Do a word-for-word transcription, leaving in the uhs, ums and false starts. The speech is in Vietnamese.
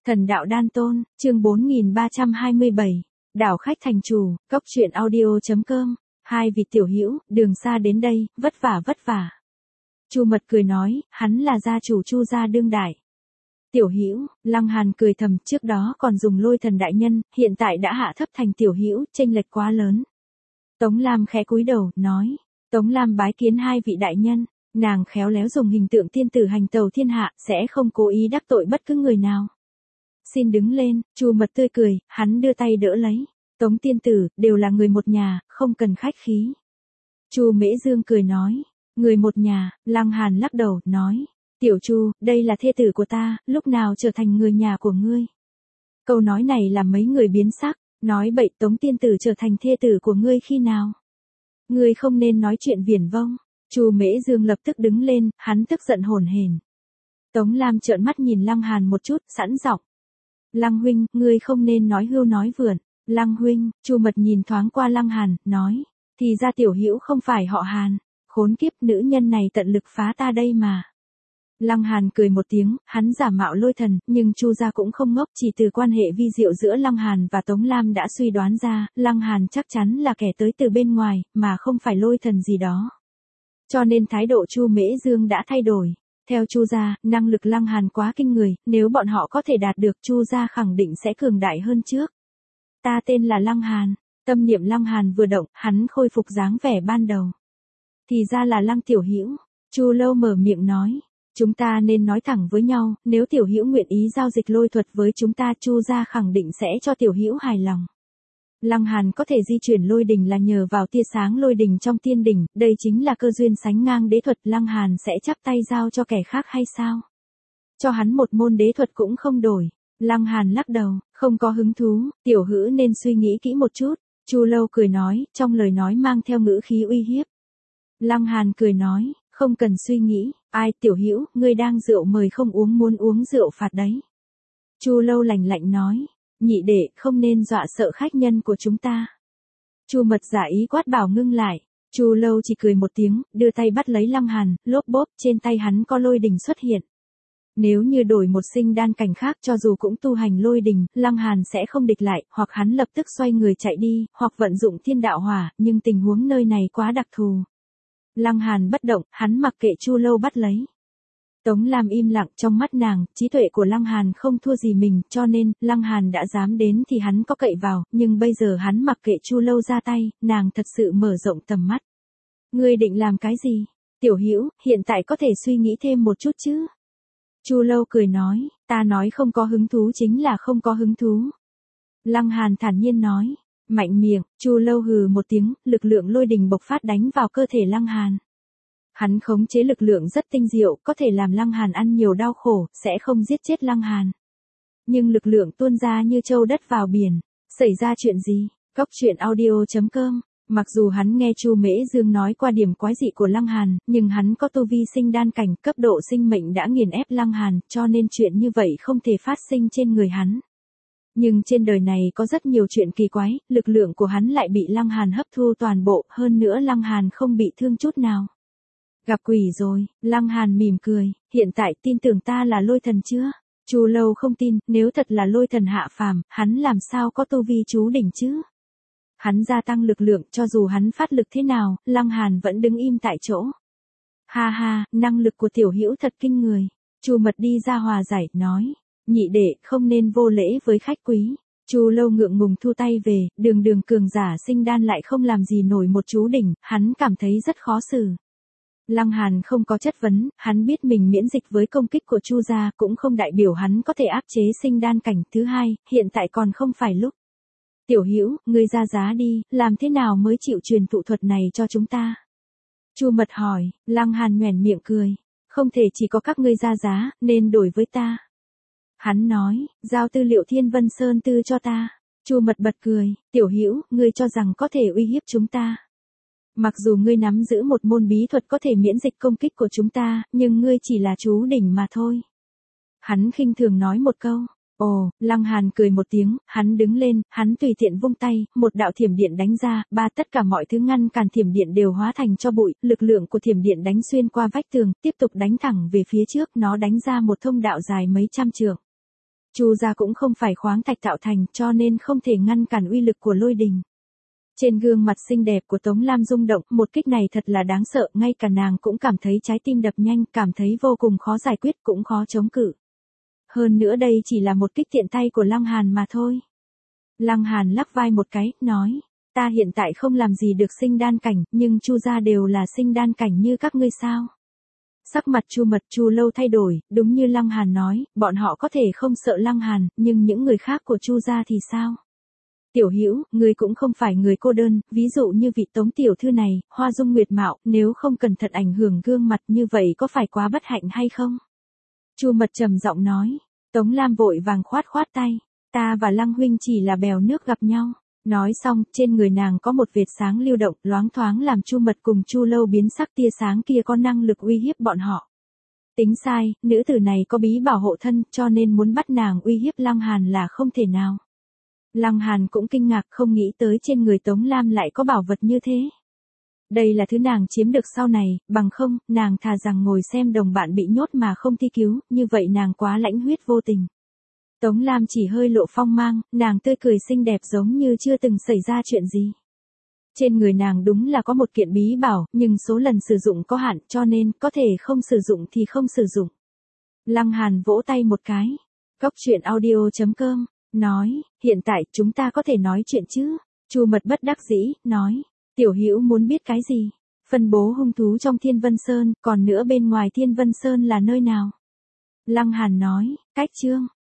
Thần đạo đan tôn, chương bốn nghìn ba trăm hai mươi bảy, đảo khách thành chủ, cốc truyện audio.com, hai vị tiểu hữu, đường xa đến đây, vất vả vất vả. Chu Mật cười nói, hắn là gia chủ Chu gia đương đại. Tiểu hữu, Lăng Hàn cười thầm, trước đó còn dùng lôi thần đại nhân, hiện tại đã hạ thấp thành tiểu hữu, chênh lệch quá lớn. Tống Lam khẽ cúi đầu, nói, Tống Lam bái kiến hai vị đại nhân, nàng khéo léo dùng hình tượng tiên tử hành tàu thiên hạ, sẽ không cố ý đắc tội bất cứ người nào. Xin đứng lên, Chu Mật tươi cười, hắn đưa tay đỡ lấy. Tống tiên tử, đều là người một nhà, không cần khách khí. Chu Mễ Dương cười nói, người một nhà, Lăng Hàn lắc đầu, nói, tiểu Chu, đây là thê tử của ta, lúc nào trở thành người nhà của ngươi. Câu nói này làm mấy người biến sắc, nói bậy, Tống tiên tử trở thành thê tử của ngươi khi nào. Ngươi không nên nói chuyện viển vông. Chu Mễ Dương lập tức đứng lên, hắn tức giận hổn hển. Tống Lam trợn mắt nhìn Lăng Hàn một chút, sẵn giọng. Lăng huynh, ngươi không nên nói hưu nói vượn. Lăng huynh, Chu Mật nhìn thoáng qua Lăng Hàn, nói, thì ra tiểu hữu không phải họ Hàn, khốn kiếp, nữ nhân này tận lực phá ta đây mà. Lăng Hàn cười một tiếng, hắn giả mạo lôi thần, nhưng Chu gia cũng không ngốc, chỉ từ quan hệ vi diệu giữa Lăng Hàn và Tống Lam đã suy đoán ra, Lăng Hàn chắc chắn là kẻ tới từ bên ngoài, mà không phải lôi thần gì đó. Cho nên thái độ Chu Mễ Dương đã thay đổi. Theo Chu gia, năng lực Lăng Hàn quá kinh người, nếu bọn họ có thể đạt được, Chu gia khẳng định sẽ cường đại hơn trước. Ta tên là Lăng Hàn. Tâm niệm Lăng Hàn vừa động, hắn khôi phục dáng vẻ ban đầu. Thì ra là Lăng tiểu hữu. Chu Lâu mở miệng nói, chúng ta nên nói thẳng với nhau, nếu tiểu hữu nguyện ý giao dịch lôi thuật với chúng ta, Chu gia khẳng định sẽ cho tiểu hữu hài lòng. Lăng Hàn có thể di chuyển lôi đỉnh là nhờ vào tia sáng lôi đỉnh trong tiên đỉnh, đây chính là cơ duyên sánh ngang đế thuật, Lăng Hàn sẽ chắp tay giao cho kẻ khác hay sao? Cho hắn một môn đế thuật cũng không đổi. Lăng Hàn lắc đầu, không có hứng thú, tiểu hữu nên suy nghĩ kỹ một chút. Chu Lâu cười nói, trong lời nói mang theo ngữ khí uy hiếp. Lăng Hàn cười nói, không cần suy nghĩ, ai tiểu hữu, ngươi đang rượu mời không uống muốn uống rượu phạt đấy. Chu Lâu lạnh lạnh nói, nhị đệ, không nên dọa sợ khách nhân của chúng ta. Chu Mật giả ý quát bảo ngưng lại. Chu Lâu chỉ cười một tiếng, đưa tay bắt lấy Lăng Hàn, lốp bốp, trên tay hắn có lôi đình xuất hiện. Nếu như đổi một sinh đan cảnh khác, cho dù cũng tu hành lôi đình, Lăng Hàn sẽ không địch lại, hoặc hắn lập tức xoay người chạy đi, hoặc vận dụng thiên đạo hỏa, nhưng tình huống nơi này quá đặc thù. Lăng Hàn bất động, hắn mặc kệ Chu Lâu bắt lấy. Tống Lam im lặng, trong mắt nàng, trí tuệ của Lăng Hàn không thua gì mình, cho nên, Lăng Hàn đã dám đến thì hắn có cậy vào, nhưng bây giờ hắn mặc kệ Chu Lâu ra tay, nàng thật sự mở rộng tầm mắt. Ngươi định làm cái gì? Tiểu hữu, hiện tại có thể suy nghĩ thêm một chút chứ? Chu Lâu cười nói, ta nói không có hứng thú chính là không có hứng thú. Lăng Hàn thản nhiên nói, mạnh miệng, Chu Lâu hừ một tiếng, lực lượng lôi đình bộc phát đánh vào cơ thể Lăng Hàn. Hắn khống chế lực lượng rất tinh diệu, có thể làm Lăng Hàn ăn nhiều đau khổ, sẽ không giết chết Lăng Hàn. Nhưng lực lượng tuôn ra như châu đất vào biển. Xảy ra chuyện gì? Cốc truyện audio.com. Mặc dù hắn nghe Chu Mễ Dương nói qua điểm quái dị của Lăng Hàn, nhưng hắn có tu vi sinh đan cảnh, cấp độ sinh mệnh đã nghiền ép Lăng Hàn, cho nên chuyện như vậy không thể phát sinh trên người hắn. Nhưng trên đời này có rất nhiều chuyện kỳ quái, lực lượng của hắn lại bị Lăng Hàn hấp thu toàn bộ, hơn nữa Lăng Hàn không bị thương chút nào. Gặp quỷ rồi, Lăng Hàn mỉm cười, hiện tại tin tưởng ta là lôi thần chưa? Chu Lâu không tin, nếu thật là lôi thần hạ phàm, hắn làm sao có tu vi chú đỉnh chứ? Hắn gia tăng lực lượng, cho dù hắn phát lực thế nào, Lăng Hàn vẫn đứng im tại chỗ. Ha ha, năng lực của tiểu hữu thật kinh người. Chu Mật đi ra hòa giải, nói, nhị đệ, không nên vô lễ với khách quý. Chu Lâu ngượng ngùng thu tay về, đường đường cường giả sinh đan lại không làm gì nổi một chú đỉnh, hắn cảm thấy rất khó xử. Lăng Hàn không có chất vấn, hắn biết mình miễn dịch với công kích của Chu gia, cũng không đại biểu hắn có thể áp chế sinh đan cảnh. Thứ hai, hiện tại còn không phải lúc. Tiểu hữu, ngươi ra giá đi, làm thế nào mới chịu truyền thụ thuật này cho chúng ta? Chu Mật hỏi. Lăng Hàn nhoẻn miệng cười, không thể chỉ có các ngươi ra giá, nên đổi với ta. Hắn nói, giao tư liệu Thiên Vân Sơn Tư cho ta. Chu Mật bật cười, tiểu hữu, ngươi cho rằng có thể uy hiếp chúng ta? Mặc dù ngươi nắm giữ một môn bí thuật có thể miễn dịch công kích của chúng ta, nhưng ngươi chỉ là chú đỉnh mà thôi. Hắn khinh thường nói một câu. Ồ, Lăng Hàn cười một tiếng, hắn đứng lên, hắn tùy tiện vung tay, một đạo thiểm điện đánh ra, ba tất cả mọi thứ ngăn cản thiểm điện đều hóa thành cho bụi, lực lượng của thiểm điện đánh xuyên qua vách tường, tiếp tục đánh thẳng về phía trước, nó đánh ra một thông đạo dài mấy trăm trượng. Chu gia cũng không phải khoáng thạch tạo thành, cho nên không thể ngăn cản uy lực của lôi đình. Trên gương mặt xinh đẹp của Tống Lam rung động, một kích này thật là đáng sợ, ngay cả nàng cũng cảm thấy trái tim đập nhanh, cảm thấy vô cùng khó giải quyết, cũng khó chống cự. Hơn nữa đây chỉ là một kích tiện tay của Lăng Hàn mà thôi. Lăng Hàn lắc vai một cái, nói, ta hiện tại không làm gì được sinh đan cảnh, nhưng Chu gia đều là sinh đan cảnh như các ngươi sao? Sắc mặt Chu Mật Chu Lâu thay đổi, đúng như Lăng Hàn nói, bọn họ có thể không sợ Lăng Hàn, nhưng những người khác của Chu gia thì sao? Tiểu Hữu, ngươi cũng không phải người cô đơn, ví dụ như vị Tống tiểu thư này, hoa dung nguyệt mạo, nếu không cẩn thận ảnh hưởng gương mặt như vậy có phải quá bất hạnh hay không? Chu Mật trầm giọng nói. Tống Lam vội vàng khoát khoát tay, ta và Lăng huynh chỉ là bèo nước gặp nhau. Nói xong, trên người nàng có một vệt sáng lưu động, loáng thoáng làm Chu Mật cùng Chu Lâu biến sắc, tia sáng kia có năng lực uy hiếp bọn họ. Tính sai, nữ tử này có bí bảo hộ thân, cho nên muốn bắt nàng uy hiếp Lăng Hàn là không thể nào. Lăng Hàn cũng kinh ngạc, không nghĩ tới trên người Tống Lam lại có bảo vật như thế. Đây là thứ nàng chiếm được sau này, bằng không, nàng thà rằng ngồi xem đồng bạn bị nhốt mà không thi cứu, như vậy nàng quá lãnh huyết vô tình. Tống Lam chỉ hơi lộ phong mang, nàng tươi cười xinh đẹp giống như chưa từng xảy ra chuyện gì. Trên người nàng đúng là có một kiện bí bảo, nhưng số lần sử dụng có hạn, cho nên có thể không sử dụng thì không sử dụng. Lăng Hàn vỗ tay một cái. Cốc truyện audio chấm com nói, hiện tại chúng ta có thể nói chuyện chứ? Chu Mật bất đắc dĩ, nói, Tiểu Hữu muốn biết cái gì? Phân bố hung thú trong Thiên Vân Sơn, còn nữa bên ngoài Thiên Vân Sơn là nơi nào? Lăng Hàn nói, cách chương.